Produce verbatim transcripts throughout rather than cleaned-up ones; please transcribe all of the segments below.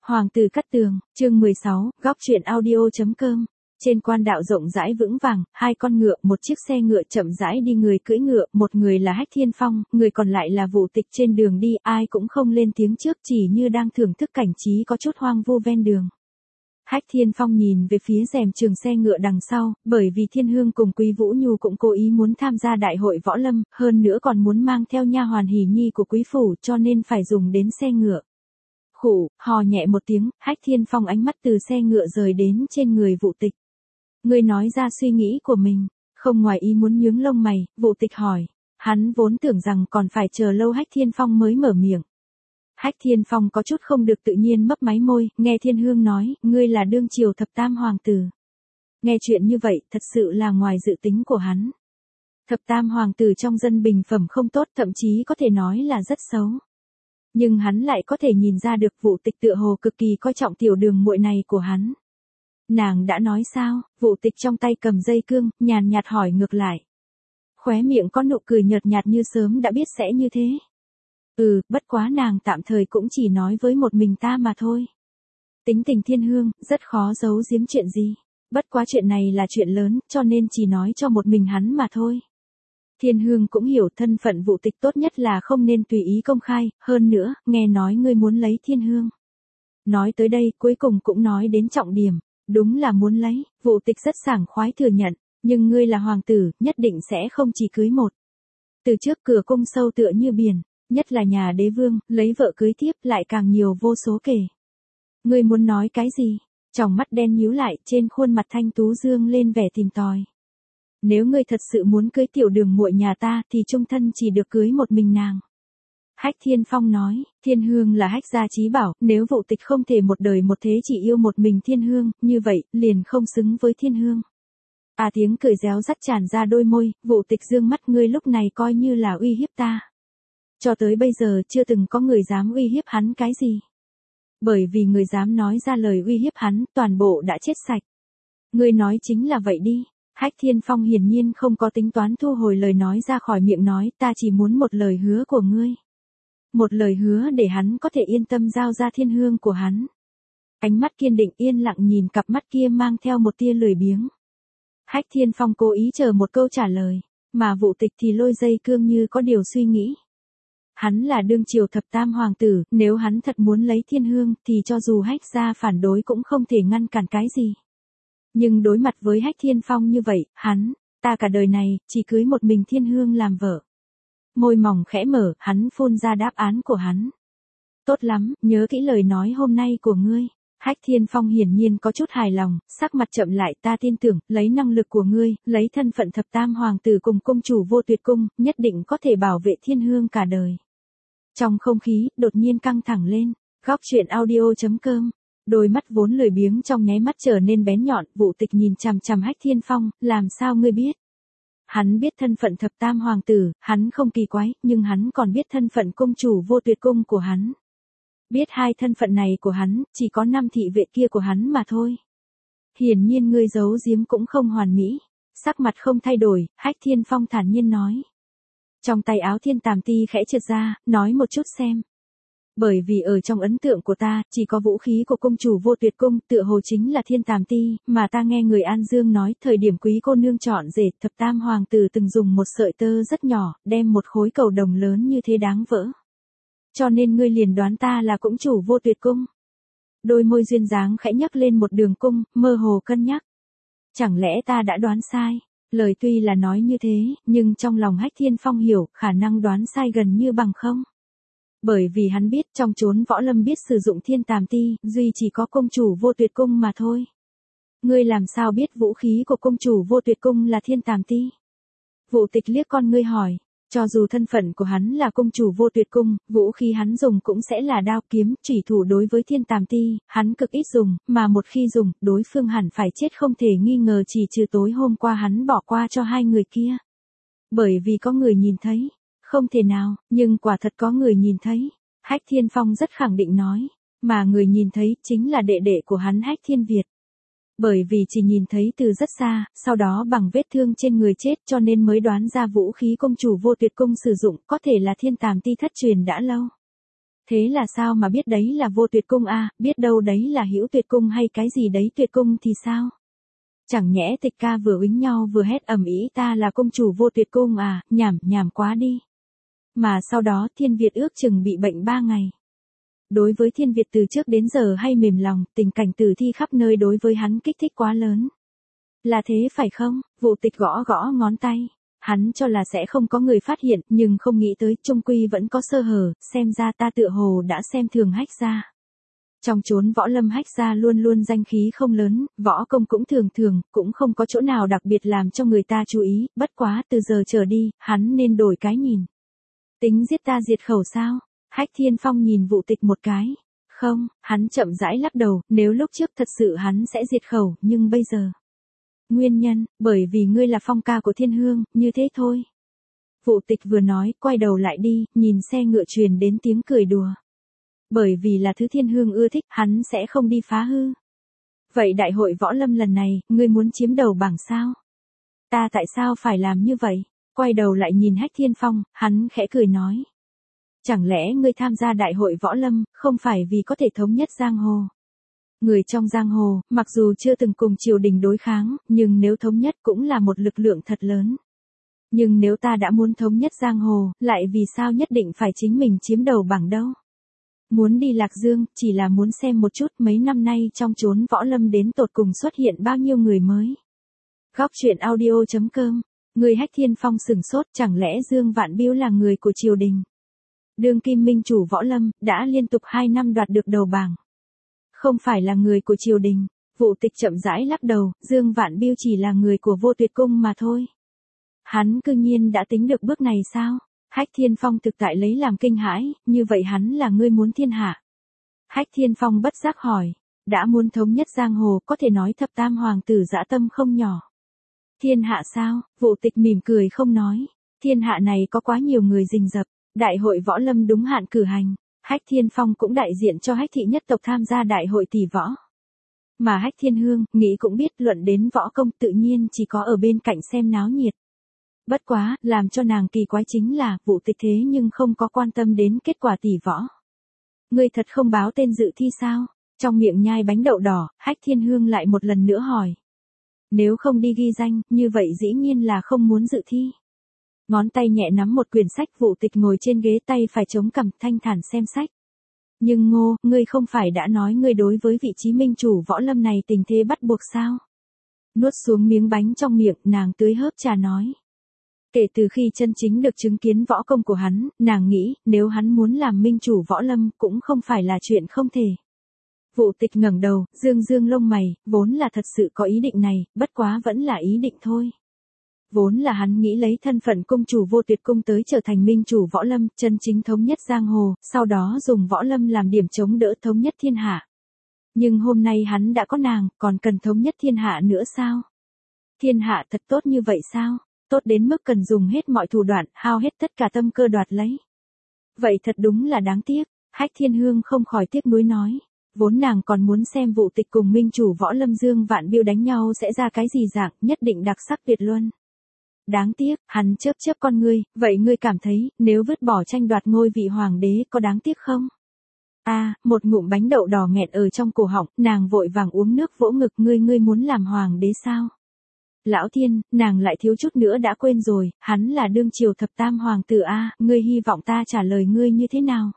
Hoàng tử cắt tường, chương mười sáu, góc truyện audio.com. Trên quan đạo rộng rãi vững vàng, hai con ngựa, một chiếc xe ngựa chậm rãi đi, người cưỡi ngựa, một người là Hách Thiên Phong, người còn lại là Vũ Tịch. Trên đường đi, ai cũng không lên tiếng trước, chỉ như đang thưởng thức cảnh trí có chút hoang vu ven đường. Hách Thiên Phong nhìn về phía rèm trường xe ngựa đằng sau, bởi vì Thiên Hương cùng Quý Vũ Nhu cũng cố ý muốn tham gia đại hội võ lâm, hơn nữa còn muốn mang theo nha hoàn Hỉ Nhi của quý phủ, cho nên phải dùng đến xe ngựa. Khụ, hò nhẹ một tiếng, Hách Thiên Phong ánh mắt từ xe ngựa rời đến trên người Vũ Tịch. Ngươi nói ra suy nghĩ của mình, không ngoài ý muốn nhướng lông mày, Vũ Tịch hỏi. Hắn vốn tưởng rằng còn phải chờ lâu Hách Thiên Phong mới mở miệng. Hách Thiên Phong có chút không được tự nhiên mấp máy môi, nghe Thiên Hương nói, ngươi là đương triều thập tam hoàng tử. Nghe chuyện như vậy, thật sự là ngoài dự tính của hắn. Thập tam hoàng tử trong dân bình phẩm không tốt, thậm chí có thể nói là rất xấu. Nhưng hắn lại có thể nhìn ra được Vũ Tịch tựa hồ cực kỳ coi trọng tiểu đường muội này của hắn. Nàng đã nói sao? Vũ Tịch trong tay cầm dây cương, nhàn nhạt hỏi ngược lại. Khóe miệng có nụ cười nhợt nhạt như sớm đã biết sẽ như thế. Ừ, bất quá nàng tạm thời cũng chỉ nói với một mình ta mà thôi. Tính tình Thiên Hương, rất khó giấu giếm chuyện gì. Bất quá chuyện này là chuyện lớn, cho nên chỉ nói cho một mình hắn mà thôi. Thiên Hương cũng hiểu thân phận Vũ Tịch tốt nhất là không nên tùy ý công khai, hơn nữa, nghe nói ngươi muốn lấy Thiên Hương. Nói tới đây, cuối cùng cũng nói đến trọng điểm, đúng là muốn lấy, Vũ Tịch rất sảng khoái thừa nhận, nhưng ngươi là hoàng tử, nhất định sẽ không chỉ cưới một. Từ trước cửa cung sâu tựa như biển, nhất là nhà đế vương, lấy vợ cưới tiếp lại càng nhiều vô số kể. Ngươi muốn nói cái gì? Tròng mắt đen nhíu lại, trên khuôn mặt thanh tú dương lên vẻ tìm tòi. Nếu ngươi thật sự muốn cưới tiểu đường muội nhà ta thì chung thân chỉ được cưới một mình nàng. Hách Thiên Phong nói, Thiên Hương là Hách gia chí bảo, nếu Vũ Tịch không thể một đời một thế chỉ yêu một mình Thiên Hương, như vậy, liền không xứng với Thiên Hương. À tiếng cười réo rắt tràn ra đôi môi, Vũ Tịch dương mắt, ngươi lúc này coi như là uy hiếp ta. Cho tới bây giờ chưa từng có người dám uy hiếp hắn cái gì. Bởi vì người dám nói ra lời uy hiếp hắn, toàn bộ đã chết sạch. Ngươi nói chính là vậy đi. Hách Thiên Phong hiển nhiên không có tính toán thu hồi lời nói ra khỏi miệng, nói, ta chỉ muốn một lời hứa của ngươi. Một lời hứa để hắn có thể yên tâm giao ra Thiên Hương của hắn. Ánh mắt kiên định yên lặng nhìn cặp mắt kia mang theo một tia lười biếng. Hách Thiên Phong cố ý chờ một câu trả lời, mà Vũ Tịch thì lôi dây cương như có điều suy nghĩ. Hắn là đương triều thập tam hoàng tử, nếu hắn thật muốn lấy Thiên Hương thì cho dù Hách gia phản đối cũng không thể ngăn cản cái gì. Nhưng đối mặt với Hách Thiên Phong như vậy, hắn, ta cả đời này, chỉ cưới một mình Thiên Hương làm vợ. Môi mỏng khẽ mở, hắn phun ra đáp án của hắn. Tốt lắm, nhớ kỹ lời nói hôm nay của ngươi. Hách Thiên Phong hiển nhiên có chút hài lòng, sắc mặt chậm lại, ta tin tưởng, lấy năng lực của ngươi, lấy thân phận thập tam hoàng tử cùng công chủ Vô Tuyệt Cung, nhất định có thể bảo vệ Thiên Hương cả đời. Trong không khí, đột nhiên căng thẳng lên, góc truyện audio.com. Đôi mắt vốn lười biếng trong nháy mắt trở nên bén nhọn, Vũ Tịch nhìn chằm chằm Hách Thiên Phong, làm sao ngươi biết? Hắn biết thân phận thập tam hoàng tử, hắn không kỳ quái, nhưng hắn còn biết thân phận công chủ Vô Tuyệt Cung của hắn. Biết hai thân phận này của hắn, chỉ có năm thị vệ kia của hắn mà thôi. Hiển nhiên ngươi giấu giếm cũng không hoàn mỹ. Sắc mặt không thay đổi, Hách Thiên Phong thản nhiên nói. Trong tay áo Thiên Tàm Ti khẽ trượt ra, nói một chút xem. Bởi vì ở trong ấn tượng của ta, chỉ có vũ khí của công chủ Vô Tuyệt Cung, tựa hồ chính là Thiên Tàm Ti, mà ta nghe người An Dương nói, thời điểm quý cô nương chọn rể, thập tam hoàng tử từng dùng một sợi tơ rất nhỏ, đem một khối cầu đồng lớn như thế đáng vỡ. Cho nên ngươi liền đoán ta là cũng chủ Vô Tuyệt Cung. Đôi môi duyên dáng khẽ nhấc lên một đường cung, mơ hồ cân nhắc. Chẳng lẽ ta đã đoán sai? Lời tuy là nói như thế, nhưng trong lòng Hách Thiên Phong hiểu, khả năng đoán sai gần như bằng không. Bởi vì hắn biết trong chốn võ lâm biết sử dụng Thiên Tàm Ti, duy chỉ có công chủ Vô Tuyệt Cung mà thôi. Ngươi làm sao biết vũ khí của công chủ Vô Tuyệt Cung là Thiên Tàm Ti? Vũ Tịch liếc con ngươi hỏi, cho dù thân phận của hắn là công chủ Vô Tuyệt Cung, vũ khí hắn dùng cũng sẽ là đao kiếm, chủy thủ đối với Thiên Tàm Ti, hắn cực ít dùng, mà một khi dùng, đối phương hẳn phải chết không thể nghi ngờ, chỉ trừ tối hôm qua hắn bỏ qua cho hai người kia. Bởi vì có người nhìn thấy. Không thể nào, nhưng quả thật có người nhìn thấy. Hách Thiên Phong rất khẳng định nói, mà người nhìn thấy chính là đệ đệ của hắn Hách Thiên Việt. Bởi vì chỉ nhìn thấy từ rất xa, sau đó bằng vết thương trên người chết cho nên mới đoán ra vũ khí công chủ Vô Tuyệt Cung sử dụng có thể là Thiên Tàm Ti thất truyền đã lâu. Thế là sao mà biết đấy là Vô Tuyệt Cung a, biết đâu đấy là Hữu Tuyệt Cung hay cái gì đấy Tuyệt Cung thì sao? Chẳng nhẽ Tịch Ca vừa uýnh nhau vừa hét ầm ĩ ta là công chủ Vô Tuyệt Cung à, nhảm nhảm quá đi. Mà sau đó Thiên Việt ước chừng bị bệnh ba ngày. Đối với Thiên Việt từ trước đến giờ hay mềm lòng, tình cảnh tử thi khắp nơi đối với hắn kích thích quá lớn. Là thế phải không? Vụ Tịch gõ gõ ngón tay. Hắn cho là sẽ không có người phát hiện, nhưng không nghĩ tới trung quy vẫn có sơ hở, xem ra ta tựa hồ đã xem thường Hách gia. Trong chốn võ lâm Hách gia luôn luôn danh khí không lớn, võ công cũng thường thường, cũng không có chỗ nào đặc biệt làm cho người ta chú ý, bất quá từ giờ trở đi, hắn nên đổi cái nhìn. Tính giết ta diệt khẩu sao? Hách Thiên Phong nhìn Vụ Tịch một cái. Không, hắn chậm rãi lắc đầu, nếu lúc trước thật sự hắn sẽ diệt khẩu, nhưng bây giờ. Nguyên nhân, bởi vì ngươi là phong ca của Thiên Hương, như thế thôi. Vụ Tịch vừa nói, quay đầu lại đi, nhìn xe ngựa truyền đến tiếng cười đùa. Bởi vì là thứ Thiên Hương ưa thích, hắn sẽ không đi phá hư. Vậy đại hội võ lâm lần này, ngươi muốn chiếm đầu bảng sao? Ta tại sao phải làm như vậy? Quay đầu lại nhìn Hách Thiên Phong, hắn khẽ cười nói. Chẳng lẽ ngươi tham gia đại hội võ lâm, không phải vì có thể thống nhất giang hồ? Người trong giang hồ, mặc dù chưa từng cùng triều đình đối kháng, nhưng nếu thống nhất cũng là một lực lượng thật lớn. Nhưng nếu ta đã muốn thống nhất giang hồ, lại vì sao nhất định phải chính mình chiếm đầu bảng đâu? Muốn đi Lạc Dương, chỉ là muốn xem một chút mấy năm nay trong chốn võ lâm đến tột cùng xuất hiện bao nhiêu người mới. Góc truyện audio chấm com, người Hách Thiên Phong sửng sốt, chẳng lẽ Dương Vạn Biêu là người của triều đình? Đương kim minh chủ võ lâm, đã liên tục hai năm đoạt được đầu bảng. Không phải là người của triều đình. Vụ Tịch chậm rãi lắc đầu, Dương Vạn Biêu chỉ là người của Vô Tuyệt Cung mà thôi. Hắn cư nhiên đã tính được bước này sao? Hách Thiên Phong thực tại lấy làm kinh hãi, như vậy hắn là ngươi muốn thiên hạ. Hách Thiên Phong bất giác hỏi, đã muốn thống nhất giang hồ, có thể nói thập tam hoàng tử dã tâm không nhỏ. Thiên hạ sao? Vụ Tịch mỉm cười không nói. Thiên hạ này có quá nhiều người rình rập, đại hội võ lâm đúng hạn cử hành. Hách Thiên Phong cũng đại diện cho Hách thị nhất tộc tham gia đại hội tỷ võ. Mà Hách Thiên Hương, nghĩ cũng biết luận đến võ công tự nhiên chỉ có ở bên cạnh xem náo nhiệt. Bất quá, làm cho nàng kỳ quái chính là, Vụ Tịch thế nhưng không có quan tâm đến kết quả tỷ võ. Ngươi thật không báo tên dự thi sao? Trong miệng nhai bánh đậu đỏ, Hách Thiên Hương lại một lần nữa hỏi. Nếu không đi ghi danh, như vậy dĩ nhiên là không muốn dự thi. Ngón tay nhẹ nắm một quyển sách, Vụ Tịch ngồi trên ghế tay phải chống cằm thanh thản xem sách. Nhưng Ngô, ngươi không phải đã nói ngươi đối với vị trí minh chủ võ lâm này tình thế bắt buộc sao? Nuốt xuống miếng bánh trong miệng, nàng tưới hớp trà nói. Kể từ khi chân chính được chứng kiến võ công của hắn, nàng nghĩ, nếu hắn muốn làm minh chủ võ lâm cũng không phải là chuyện không thể. Vụ Tịch ngẩng đầu, dương dương lông mày, vốn là thật sự có ý định này, bất quá vẫn là ý định thôi. Vốn là hắn nghĩ lấy thân phận cung chủ Vô Tuyệt Cung tới trở thành minh chủ võ lâm, chân chính thống nhất giang hồ, sau đó dùng võ lâm làm điểm chống đỡ thống nhất thiên hạ. Nhưng hôm nay hắn đã có nàng, còn cần thống nhất thiên hạ nữa sao? Thiên hạ thật tốt như vậy sao? Tốt đến mức cần dùng hết mọi thủ đoạn, hao hết tất cả tâm cơ đoạt lấy. Vậy thật đúng là đáng tiếc. Hách Thiên Hương không khỏi tiếc nuối nói. Vốn nàng còn muốn xem Vụ Tịch cùng minh chủ võ lâm Dương Vạn Biêu đánh nhau sẽ ra cái gì dạng, nhất định đặc sắc tuyệt luân. Đáng tiếc, hắn chớp chớp con ngươi, vậy ngươi cảm thấy, nếu vứt bỏ tranh đoạt ngôi vị hoàng đế có đáng tiếc không? A, à, một ngụm bánh đậu đỏ nghẹt ở trong cổ họng, nàng vội vàng uống nước vỗ ngực, ngươi ngươi muốn làm hoàng đế sao? Lão Thiên, nàng lại thiếu chút nữa đã quên rồi, hắn là đương triều thập tam hoàng tử a, à, ngươi hy vọng ta trả lời ngươi như thế nào?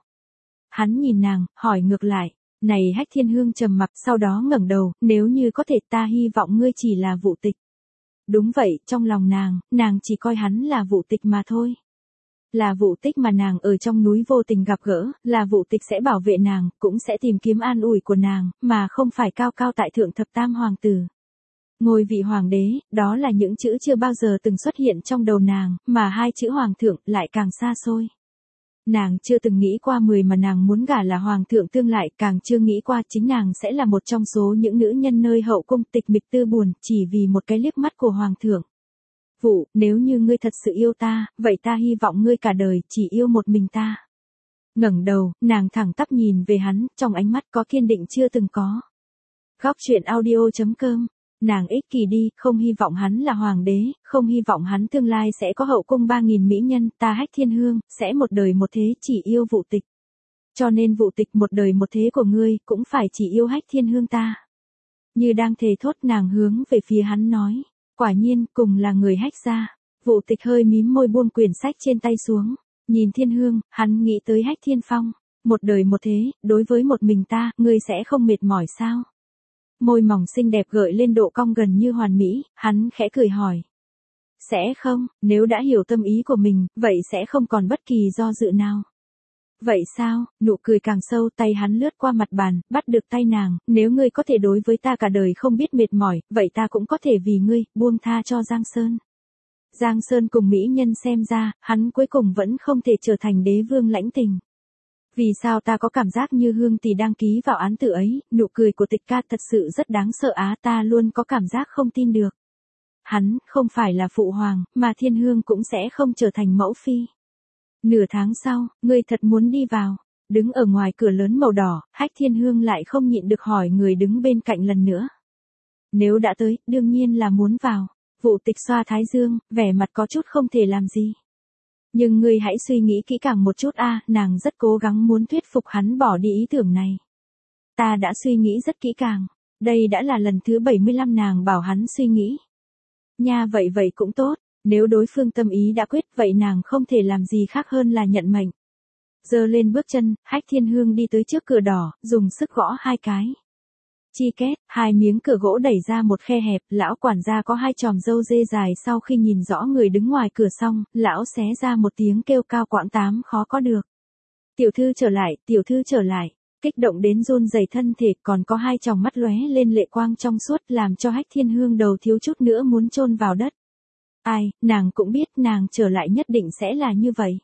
Hắn nhìn nàng, hỏi ngược lại, này Hách Thiên Hương trầm mặc, sau đó ngẩng đầu, nếu như có thể ta hy vọng ngươi chỉ là Vụ Tịch. Đúng vậy, trong lòng nàng, nàng chỉ coi hắn là Vụ Tịch mà thôi. Là Vụ Tịch mà nàng ở trong núi vô tình gặp gỡ, là Vụ Tịch sẽ bảo vệ nàng, cũng sẽ tìm kiếm an ủi của nàng, mà không phải cao cao tại thượng thập tam hoàng tử. Ngôi vị hoàng đế, đó là những chữ chưa bao giờ từng xuất hiện trong đầu nàng, mà hai chữ hoàng thượng lại càng xa xôi. Nàng chưa từng nghĩ qua mười mà nàng muốn gả là hoàng thượng tương lại, càng chưa nghĩ qua chính nàng sẽ là một trong số những nữ nhân nơi hậu cung tịch mịch tư buồn, chỉ vì một cái liếc mắt của hoàng thượng. Vụ, nếu như ngươi thật sự yêu ta, vậy ta hy vọng ngươi cả đời chỉ yêu một mình ta. Ngẩng đầu, nàng thẳng tắp nhìn về hắn, trong ánh mắt có kiên định chưa từng có. Góc truyện audio chấm com. Nàng ích kỷ đi, không hy vọng hắn là hoàng đế, không hy vọng hắn tương lai sẽ có hậu cung ba nghìn mỹ nhân, ta Hách Thiên Hương, sẽ một đời một thế chỉ yêu Vụ Tịch. Cho nên vụ tịch một đời một thế của ngươi cũng phải chỉ yêu Hách Thiên Hương ta. Như đang thề thốt nàng hướng về phía hắn nói. Quả nhiên cùng là người Hách gia. Vụ tịch hơi mím môi buông quyển sách trên tay xuống. Nhìn Thiên Hương, hắn nghĩ tới Hách Thiên Phong. Một đời một thế, đối với một mình ta, ngươi sẽ không mệt mỏi sao? Môi mỏng xinh đẹp gợi lên độ cong gần như hoàn mỹ, hắn khẽ cười hỏi. Sẽ không, nếu đã hiểu tâm ý của mình, vậy sẽ không còn bất kỳ do dự nào. Vậy sao, nụ cười càng sâu, tay hắn lướt qua mặt bàn, bắt được tay nàng, nếu ngươi có thể đối với ta cả đời không biết mệt mỏi, vậy ta cũng có thể vì ngươi, buông tha cho Giang Sơn. Giang Sơn cùng mỹ nhân xem ra, hắn cuối cùng vẫn không thể trở thành đế vương lãnh tình. Vì sao ta có cảm giác như Hương tỷ đang ký vào án tử ấy, nụ cười của Tịch ca thật sự rất đáng sợ á, ta luôn có cảm giác không tin được. Hắn, không phải là phụ hoàng, mà Thiên Hương cũng sẽ không trở thành mẫu phi. Nửa tháng sau, ngươi thật muốn đi vào. Đứng ở ngoài cửa lớn màu đỏ, Hách Thiên Hương lại không nhịn được hỏi người đứng bên cạnh lần nữa. Nếu đã tới, đương nhiên là muốn vào. Vụ Tịch xoa thái dương, vẻ mặt có chút không thể làm gì. Nhưng ngươi hãy suy nghĩ kỹ càng một chút a, nàng rất cố gắng muốn thuyết phục hắn bỏ đi ý tưởng này. Ta đã suy nghĩ rất kỹ càng. Đây đã là lần thứ bảy mươi lăm nàng bảo hắn suy nghĩ. Nha vậy vậy cũng tốt, nếu đối phương tâm ý đã quyết vậy nàng không thể làm gì khác hơn là nhận mệnh. Giơ lên bước chân, Hách Thiên Hương đi tới trước cửa đỏ, dùng sức gõ hai cái. Chi két, hai miếng cửa gỗ đẩy ra một khe hẹp, lão quản gia có hai chòm râu dê dài sau khi nhìn rõ người đứng ngoài cửa xong, lão xé ra một tiếng kêu cao quãng tám khó có được. Tiểu thư trở lại, tiểu thư trở lại, kích động đến run rẩy thân thể, còn có hai tròng mắt lóe lên lệ quang trong suốt làm cho Hách Thiên Hương đầu thiếu chút nữa muốn chôn vào đất. Ai, nàng cũng biết nàng trở lại nhất định sẽ là như vậy.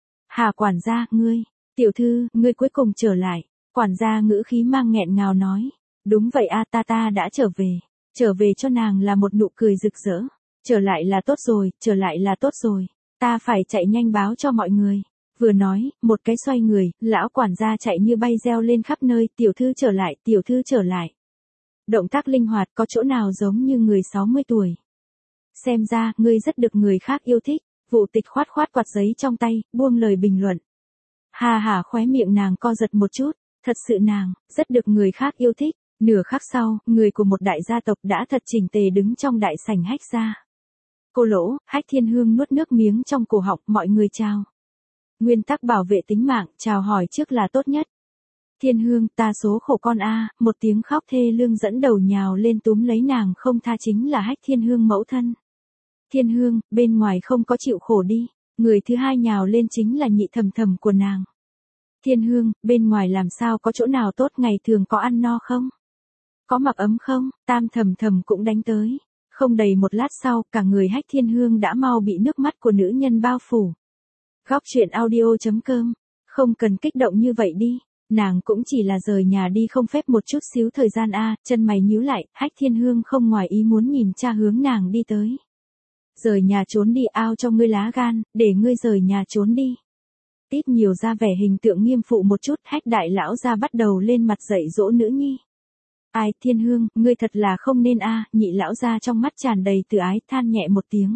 Hà quản gia, ngươi, tiểu thư, ngươi cuối cùng trở lại, quản gia ngữ khí mang nghẹn ngào nói. Đúng vậy a, ta ta đã trở về, trở về cho nàng là một nụ cười rực rỡ, trở lại là tốt rồi, trở lại là tốt rồi, ta phải chạy nhanh báo cho mọi người. Vừa nói, một cái xoay người, lão quản gia chạy như bay reo lên khắp nơi, tiểu thư trở lại, tiểu thư trở lại. Động tác linh hoạt có chỗ nào giống như người sáu mươi tuổi. Xem ra, ngươi rất được người khác yêu thích, Vụ Tịch khoát khoát quạt giấy trong tay, buông lời bình luận. Hà hà khóe miệng nàng co giật một chút, thật sự nàng, rất được người khác yêu thích. Nửa khắc sau, người của một đại gia tộc đã thật chỉnh tề đứng trong đại sảnh Hách gia. Cô Lỗ, Hách Thiên Hương nuốt nước miếng trong cổ họng, mọi người chào. Nguyên tắc bảo vệ tính mạng, chào hỏi trước là tốt nhất. Thiên Hương, ta số khổ con a, một tiếng khóc thê lương dẫn đầu nhào lên túm lấy nàng không tha chính là Hách Thiên Hương mẫu thân. Thiên Hương, bên ngoài không có chịu khổ đi, người thứ hai nhào lên chính là nhị thầm thầm của nàng. Thiên Hương, bên ngoài làm sao có chỗ nào tốt, ngày thường có ăn no không? Có mặc ấm không? Tam thầm thầm cũng đánh tới. Không đầy một lát sau, cả người Hách Thiên Hương đã mau bị nước mắt của nữ nhân bao phủ. Góc truyện audio chấm com. Không cần kích động như vậy đi. Nàng cũng chỉ là rời nhà đi không phép một chút xíu thời gian a, chân mày nhíu lại, Hách Thiên Hương không ngoài ý muốn nhìn cha hướng nàng đi tới. Rời nhà trốn đi, ao cho ngươi lá gan, để ngươi rời nhà trốn đi. Ít nhiều ra vẻ hình tượng nghiêm phụ một chút, Hách đại lão ra bắt đầu lên mặt dạy dỗ nữ nhi. Ai, Thiên Hương, ngươi thật là không nên a, nhị lão gia trong mắt tràn đầy từ ái, than nhẹ một tiếng.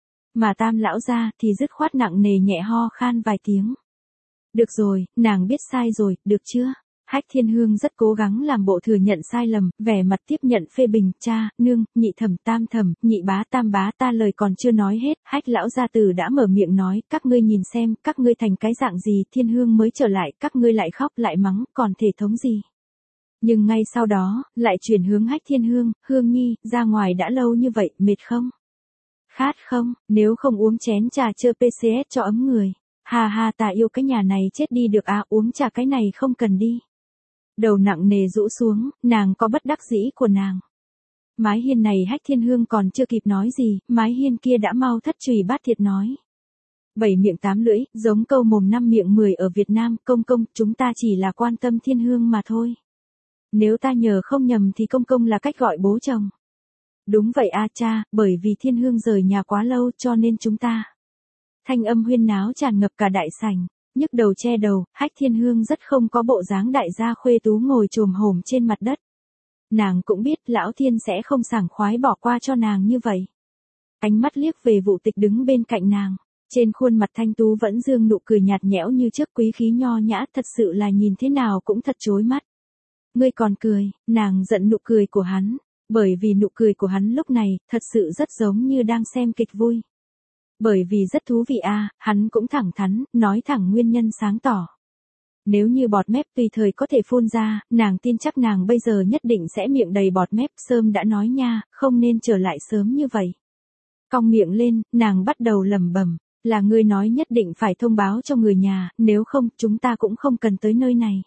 Mà tam lão gia thì dứt khoát nặng nề nhẹ ho khan vài tiếng. Được rồi, nàng biết sai rồi, được chưa? Hách Thiên Hương rất cố gắng làm bộ thừa nhận sai lầm, vẻ mặt tiếp nhận phê bình, cha, nương, nhị thẩm, tam thẩm, nhị bá, tam bá, ta lời còn chưa nói hết, Hách lão gia tử đã mở miệng nói, các ngươi nhìn xem, các ngươi thành cái dạng gì, Thiên Hương mới trở lại, các ngươi lại khóc lại mắng, còn thể thống gì? Nhưng ngay sau đó, lại chuyển hướng Hách Thiên Hương, Hương nhi, ra ngoài đã lâu như vậy, mệt không? Khát không, nếu không uống chén trà chơ pê xê ét cho ấm người. Hà hà, ta yêu cái nhà này chết đi được à, uống trà cái này không cần đi. Đầu nặng nề rũ xuống, nàng có bất đắc dĩ của nàng. Mái hiên này Hách Thiên Hương còn chưa kịp nói gì, mái hiên kia đã mau thất trùy bát thiệt nói. Bảy miệng tám lưỡi, giống câu mồm năm miệng mười ở Việt Nam, công công, chúng ta chỉ là quan tâm Thiên Hương mà thôi. Nếu ta nhờ không nhầm thì công công là cách gọi bố chồng. Đúng vậy a cha, bởi vì Thiên Hương rời nhà quá lâu cho nên chúng ta. Thanh âm huyên náo tràn ngập cả đại sảnh, nhức đầu che đầu, Hách Thiên Hương rất không có bộ dáng đại gia khuê tú ngồi chồm hổm trên mặt đất. Nàng cũng biết lão Thiên sẽ không sảng khoái bỏ qua cho nàng như vậy. Ánh mắt liếc về Vụ Tịch đứng bên cạnh nàng. Trên khuôn mặt thanh tú vẫn dương nụ cười nhạt nhẽo như trước, quý khí nho nhã, thật sự là nhìn thế nào cũng thật chói mắt. Ngươi còn cười, nàng giận nụ cười của hắn, bởi vì nụ cười của hắn lúc này, thật sự rất giống như đang xem kịch vui. Bởi vì rất thú vị à, hắn cũng thẳng thắn, nói thẳng nguyên nhân sáng tỏ. Nếu như bọt mép tùy thời có thể phun ra, nàng tin chắc nàng bây giờ nhất định sẽ miệng đầy bọt mép, sớm đã nói nha, không nên trở lại sớm như vậy. Cong miệng lên, nàng bắt đầu lẩm bẩm, là ngươi nói nhất định phải thông báo cho người nhà, nếu không, chúng ta cũng không cần tới nơi này.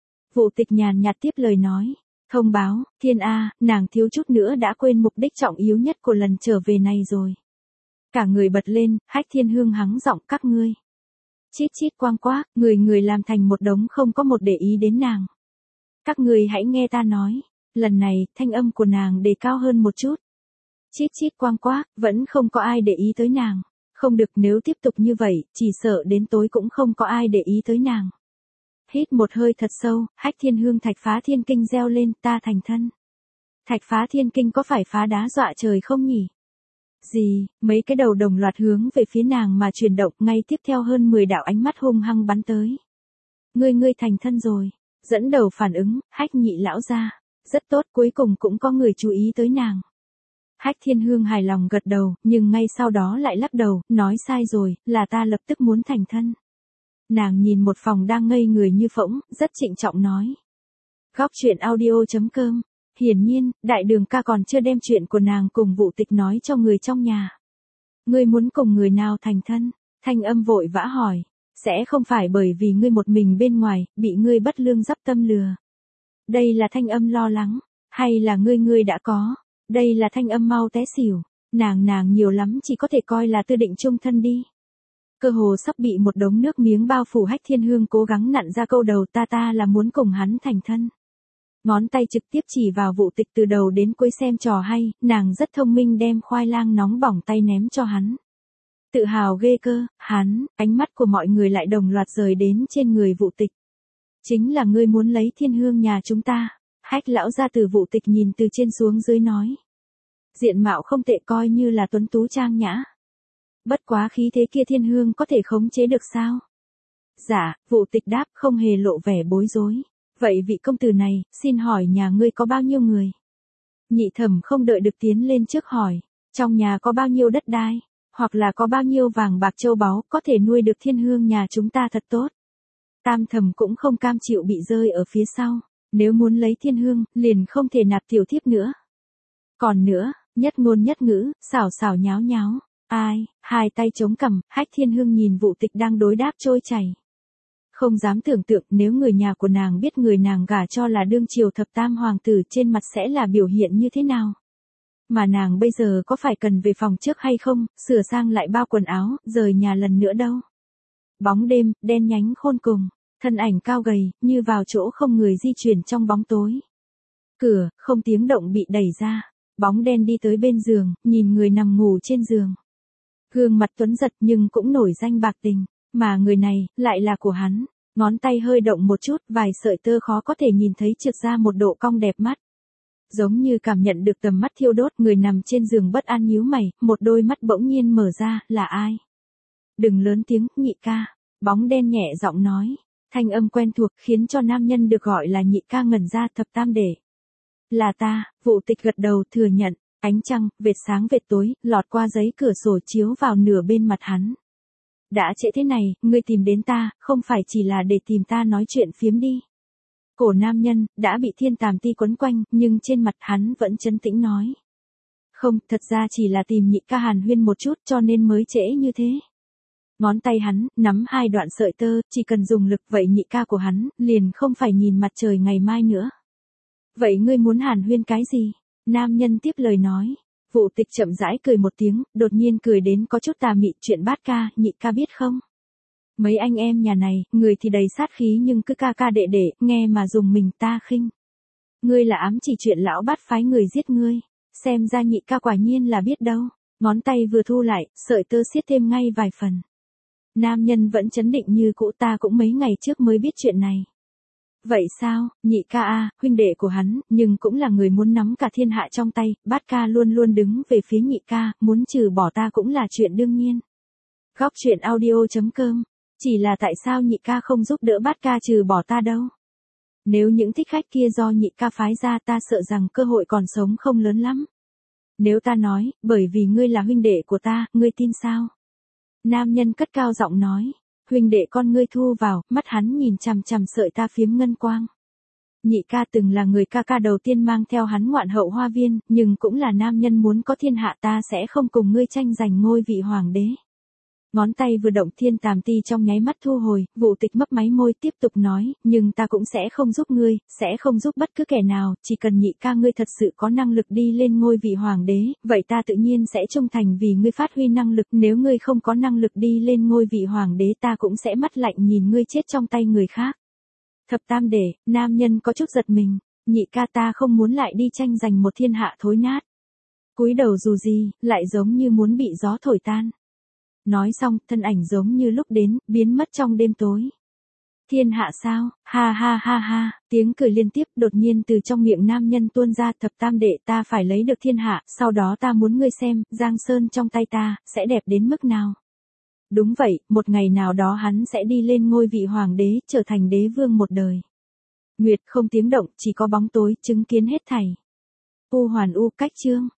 Vụ Tịch nhàn nhạt tiếp lời nói, thông báo, thiên a, nàng thiếu chút nữa đã quên mục đích trọng yếu nhất của lần trở về này rồi. Cả người bật lên, Hách Thiên Hương hắng giọng, các ngươi. Chít chít quang quác, người người làm thành một đống không có một để ý đến nàng. Các ngươi hãy nghe ta nói, lần này, thanh âm của nàng đề cao hơn một chút. Chít chít quang quác, vẫn không có ai để ý tới nàng. Không được, nếu tiếp tục như vậy, chỉ sợ đến tối cũng không có ai để ý tới nàng. Hít một hơi thật sâu, Hách Thiên Hương Thạch Phá Thiên Kinh reo lên, ta thành thân. Thạch Phá Thiên Kinh có phải phá đá dọa trời không nhỉ? Gì, mấy cái đầu đồng loạt hướng về phía nàng mà chuyển động, ngay tiếp theo hơn mười đạo ánh mắt hung hăng bắn tới. Ngươi ngươi thành thân rồi, dẫn đầu phản ứng, Hách nhị lão gia, rất tốt, cuối cùng cũng có người chú ý tới nàng. Hách Thiên Hương hài lòng gật đầu, nhưng ngay sau đó lại lắc đầu, nói sai rồi, là ta lập tức muốn thành thân. Nàng nhìn một phòng đang ngây người như phỗng, rất trịnh trọng nói. Góc truyện audio chấm com. Hiển nhiên, đại đường ca còn chưa đem chuyện của nàng cùng Vụ Tịch nói cho người trong nhà. Ngươi muốn cùng người nào thành thân? Thanh âm vội vã hỏi. Sẽ không phải bởi vì ngươi một mình bên ngoài, bị ngươi bất lương dắp tâm lừa. Đây là thanh âm lo lắng. Hay là ngươi ngươi đã có? Đây là thanh âm mau té xỉu. Nàng nàng nhiều lắm chỉ có thể coi là tư định chung thân đi. Cơ hồ sắp bị một đống nước miếng bao phủ, Hách Thiên Hương cố gắng nặn ra câu đầu, ta ta là muốn cùng hắn thành thân. Ngón tay trực tiếp chỉ vào Vụ Tịch từ đầu đến cuối xem trò hay, nàng rất thông minh đem khoai lang nóng bỏng tay ném cho hắn. Tự hào ghê cơ, hắn, ánh mắt của mọi người lại đồng loạt rời đến trên người Vụ Tịch. Chính là ngươi muốn lấy Thiên Hương nhà chúng ta. Hách lão gia từ Vụ Tịch nhìn từ trên xuống dưới nói. Diện mạo không tệ, coi như là tuấn tú trang nhã. Bất quá khí thế kia Thiên Hương có thể khống chế được sao? Dạ, Vụ Tịch đáp, không hề lộ vẻ bối rối. Vậy vị công tử này, xin hỏi nhà ngươi có bao nhiêu người? Nhị Thẩm không đợi được tiến lên trước hỏi, trong nhà có bao nhiêu đất đai, hoặc là có bao nhiêu vàng bạc châu báu có thể nuôi được Thiên Hương nhà chúng ta thật tốt. Tam Thẩm cũng không cam chịu bị rơi ở phía sau, nếu muốn lấy Thiên Hương, liền không thể nạp tiểu thiếp nữa. Còn nữa, nhất ngôn nhất ngữ, xảo xảo nháo nháo, ai, hai tay chống cằm, Hách Thiên Hương nhìn Vụ Tịch đang đối đáp trôi chảy. Không dám tưởng tượng nếu người nhà của nàng biết người nàng gả cho là đương triều thập tam hoàng tử, trên mặt sẽ là biểu hiện như thế nào. Mà nàng bây giờ có phải cần về phòng trước hay không, sửa sang lại bao quần áo, rời nhà lần nữa đâu. Bóng đêm, đen nhánh khôn cùng, thân ảnh cao gầy, như vào chỗ không người di chuyển trong bóng tối. Cửa, không tiếng động bị đẩy ra, bóng đen đi tới bên giường, nhìn người nằm ngủ trên giường. Gương mặt tuấn giật nhưng cũng nổi danh bạc tình. Mà người này, lại là của hắn. Ngón tay hơi động một chút, vài sợi tơ khó có thể nhìn thấy trượt ra một độ cong đẹp mắt. Giống như cảm nhận được tầm mắt thiêu đốt, người nằm trên giường bất an nhíu mày, một đôi mắt bỗng nhiên mở ra, là ai? Đừng lớn tiếng, nhị ca. Bóng đen nhẹ giọng nói. Thanh âm quen thuộc khiến cho nam nhân được gọi là nhị ca ngẩn ra, thập tam để. Là ta, Vụ Tịch gật đầu thừa nhận. Ánh trăng, vệt sáng vệt tối, lọt qua giấy cửa sổ chiếu vào nửa bên mặt hắn. Đã trễ thế này, ngươi tìm đến ta, không phải chỉ là để tìm ta nói chuyện phiếm đi. Cổ nam nhân, đã bị thiên tàm ti quấn quanh, nhưng trên mặt hắn vẫn trấn tĩnh nói. Không, thật ra chỉ là tìm nhị ca hàn huyên một chút cho nên mới trễ như thế. Ngón tay hắn, nắm hai đoạn sợi tơ, chỉ cần dùng lực vậy nhị ca của hắn, liền không phải nhìn mặt trời ngày mai nữa. Vậy ngươi muốn hàn huyên cái gì? Nam nhân tiếp lời nói. Vụ Tịch chậm rãi cười một tiếng, đột nhiên cười đến có chút tà mị, chuyện bát ca, nhị ca biết không? Mấy anh em nhà này, người thì đầy sát khí nhưng cứ ca ca đệ đệ, nghe mà dùng mình ta khinh. Ngươi là ám chỉ chuyện lão bát phái người giết ngươi, xem ra nhị ca quả nhiên là biết đâu. Ngón tay vừa thu lại, sợi tơ siết thêm ngay vài phần. Nam nhân vẫn chấn định như cũ, ta cũng mấy ngày trước mới biết chuyện này. Vậy sao, nhị ca a, huynh đệ của hắn, nhưng cũng là người muốn nắm cả thiên hạ trong tay, bát ca luôn luôn đứng về phía nhị ca, muốn trừ bỏ ta cũng là chuyện đương nhiên. Góc truyện audio chấm com. Chỉ là tại sao nhị ca không giúp đỡ bát ca trừ bỏ ta đâu? Nếu những thích khách kia do nhị ca phái ra, ta sợ rằng cơ hội còn sống không lớn lắm. Nếu ta nói, bởi vì ngươi là huynh đệ của ta, ngươi tin sao? Nam nhân cất cao giọng nói. Huynh đệ con ngươi thu vào, mắt hắn nhìn chằm chằm sợi ta phiếm ngân quang. Nhị ca từng là người ca ca đầu tiên mang theo hắn ngoạn hậu hoa viên, nhưng cũng là nam nhân muốn có thiên hạ, ta sẽ không cùng ngươi tranh giành ngôi vị hoàng đế. Ngón tay vừa động, thiên tàm ti trong nháy mắt thu hồi, Vũ Tịch mấp máy môi tiếp tục nói, nhưng ta cũng sẽ không giúp ngươi, sẽ không giúp bất cứ kẻ nào, chỉ cần nhị ca ngươi thật sự có năng lực đi lên ngôi vị hoàng đế, vậy ta tự nhiên sẽ trung thành vì ngươi phát huy năng lực, nếu ngươi không có năng lực đi lên ngôi vị hoàng đế ta cũng sẽ mắt lạnh nhìn ngươi chết trong tay người khác. Thập tam đệ, nam nhân có chút giật mình, nhị ca ta không muốn lại đi tranh giành một thiên hạ thối nát. Cúi đầu dù gì, lại giống như muốn bị gió thổi tan. Nói xong, thân ảnh giống như lúc đến, biến mất trong đêm tối. Thiên hạ sao, ha ha ha ha, tiếng cười liên tiếp đột nhiên từ trong miệng nam nhân tuôn ra. Thập tam đệ, ta phải lấy được thiên hạ, sau đó ta muốn ngươi xem, Giang Sơn trong tay ta, sẽ đẹp đến mức nào. Đúng vậy, một ngày nào đó hắn sẽ đi lên ngôi vị hoàng đế, trở thành đế vương một đời. Nguyệt không tiếng động, chỉ có bóng tối, chứng kiến hết thảy. U hoàn u cách chương.